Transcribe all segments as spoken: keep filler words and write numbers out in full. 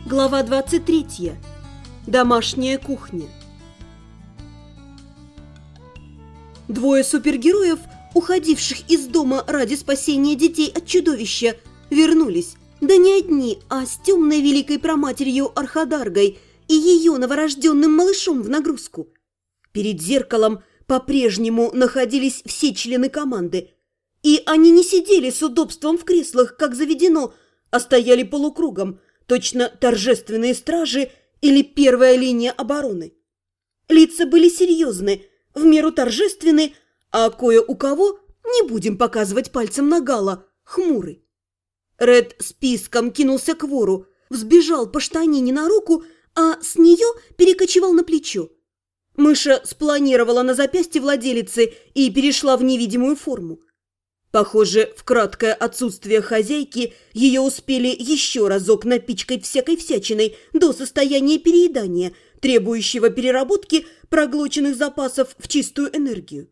Глава двадцать третья. Домашняя кухня. Двое супергероев, уходивших из дома ради спасения детей от чудовища, вернулись. Да не одни, а с темной великой праматерью Архадаргой и ее новорожденным малышом в нагрузку. Перед зеркалом по-прежнему находились все члены команды. И они не сидели с удобством в креслах, как заведено, а стояли полукругом, точно торжественные стражи или первая линия обороны. Лица были серьезны, в меру торжественны, а кое у кого, не будем показывать пальцем наголо, хмуры. Ред списком кинулся к вору, взбежал по штанине на руку, а с нее перекочевал на плечо. Мыша спланировала на запястье владелицы и перешла в невидимую форму. Похоже, в краткое отсутствие хозяйки ее успели еще разок напичкать всякой всячиной до состояния переедания, требующего переработки проглоченных запасов в чистую энергию.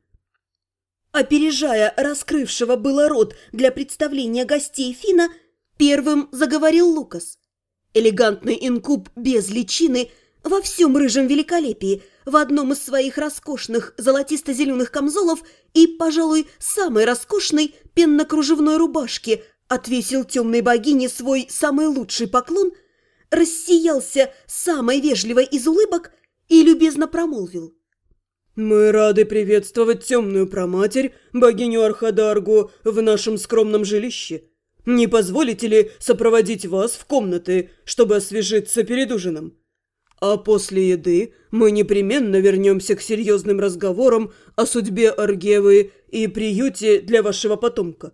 Опережая раскрывшего было рот для представления гостей Фина, первым заговорил Лукас. Элегантный инкуб без личины, во всем рыжем великолепии, в одном из своих роскошных золотисто-зеленых камзолов и, пожалуй, самой роскошной пенно-кружевной рубашки отвесил темной богине свой самый лучший поклон, рассиялся самой вежливой из улыбок и любезно промолвил: «Мы рады приветствовать темную праматерь, богиню Архадаргу, в нашем скромном жилище. Не позволите ли сопроводить вас в комнаты, чтобы освежиться перед ужином? А после еды мы непременно вернемся к серьезным разговорам о судьбе Аргевы и приюте для вашего потомка».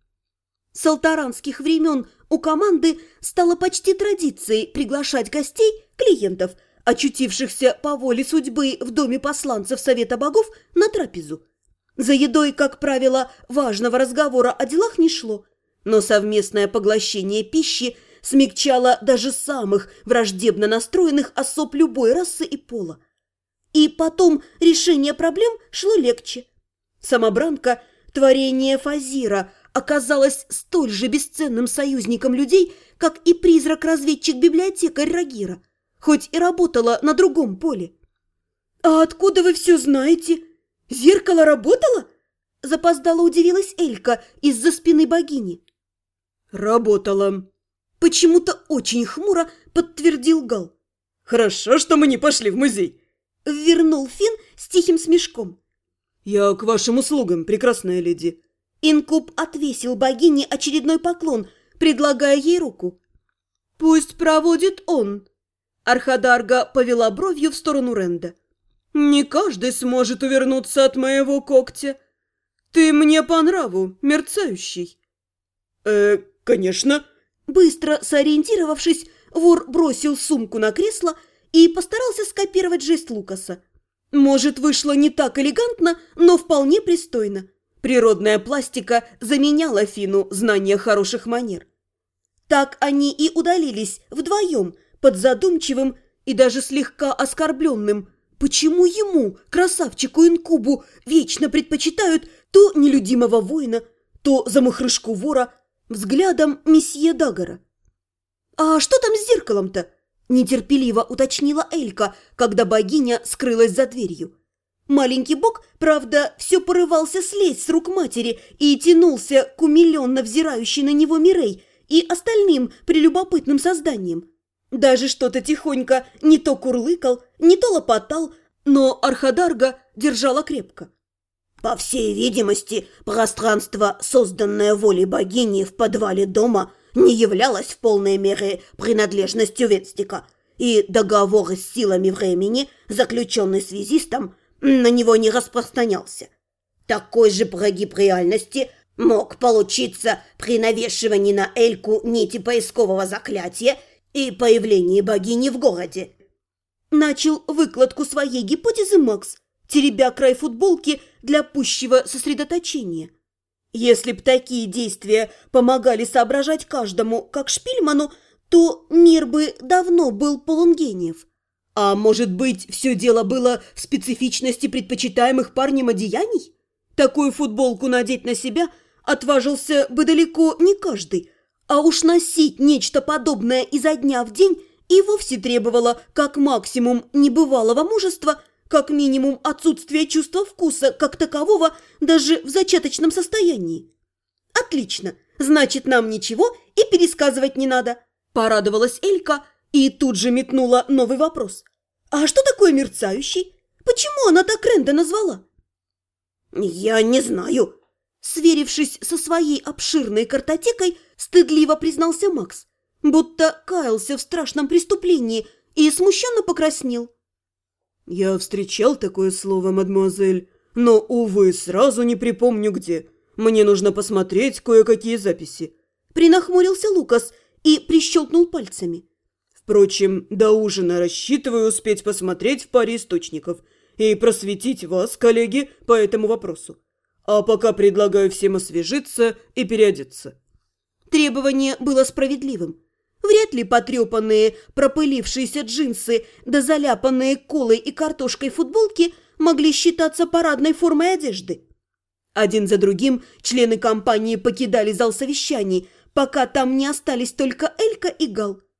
С алтаранских времен у команды стало почти традицией приглашать гостей, клиентов, очутившихся по воле судьбы в доме посланцев Совета Богов, на трапезу. За едой, как правило, важного разговора о делах не шло, но совместное поглощение пищи смягчало даже самых враждебно настроенных особ любой расы и пола. И потом решение проблем шло легче. Самобранка, творение Фазира, оказалась столь же бесценным союзником людей, как и призрак-разведчик-библиотекарь Рагира, хоть и работала на другом поле. «А откуда вы все знаете? Зеркало работало?» Запоздало удивилась Элька из-за спины богини. «Работало», — почему-то очень хмуро подтвердил Гал. «Хорошо, что мы не пошли в музей», — вернул Фин с тихим смешком. «Я к вашим услугам, прекрасная леди». Инкуб отвесил богине очередной поклон, предлагая ей руку. «Пусть проводит он». Архадарга повела бровью в сторону Ренда. «Не каждый сможет увернуться от моего когтя. Ты мне по нраву, мерцающий». «Э, конечно». Быстро сориентировавшись, вор бросил сумку на кресло и постарался скопировать жест Лукаса. Может, вышло не так элегантно, но вполне пристойно. Природная пластика заменяла Фину знание хороших манер. Так они и удалились вдвоем, под задумчивым и даже слегка оскорбленным. Почему ему, красавчику-инкубу, вечно предпочитают то нелюдимого воина, то замухрышку вора, взглядом месье Дагора? «А что там с зеркалом-то?» – нетерпеливо уточнила Элька, когда богиня скрылась за дверью. Маленький бог, правда, все порывался слезть с рук матери и тянулся к умиленно взирающей на него Мирей и остальным прелюбопытным созданиям. Даже что-то тихонько не то курлыкал, не то лопотал, но Архадарга держала крепко. «По всей видимости, пространство, созданное волей богини в подвале дома, не являлось в полной мере принадлежностью Ветстика, и договор с силами времени, заключенный связистом, на него не распространялся. Такой же прогиб реальности мог получиться при навешивании на Эльку нити поискового заклятия и появлении богини в городе». Начал выкладку своей гипотезы Макс, теребя край футболки для пущего сосредоточения. Если б такие действия помогали соображать каждому, как Шпильману, то мир бы давно был полон гениев. А может быть, все дело было в специфичности предпочитаемых парнем одеяний? Такую футболку надеть на себя отважился бы далеко не каждый, а уж носить нечто подобное изо дня в день и вовсе требовала как максимум небывалого мужества, как минимум отсутствие чувства вкуса как такового даже в зачаточном состоянии. «Отлично, значит, нам ничего и пересказывать не надо», – порадовалась Элька и тут же метнула новый вопрос. «А что такое мерцающий? Почему она так Ренда назвала?» «Я не знаю», – сверившись со своей обширной картотекой, стыдливо признался Макс, будто каялся в страшном преступлении и смущенно покраснел. «Я встречал такое слово, мадемуазель, но, увы, сразу не припомню где. Мне нужно посмотреть кое-какие записи». Принахмурился Лукас и прищелкнул пальцами. «Впрочем, до ужина рассчитываю успеть посмотреть в паре источников и просветить вас, коллеги, по этому вопросу. А пока предлагаю всем освежиться и переодеться». Требование было справедливым. Вряд ли потрепанные, пропылившиеся джинсы да заляпанные колой и картошкой футболки могли считаться парадной формой одежды. Один за другим члены компании покидали зал совещаний, пока там не остались только Элька и Гал.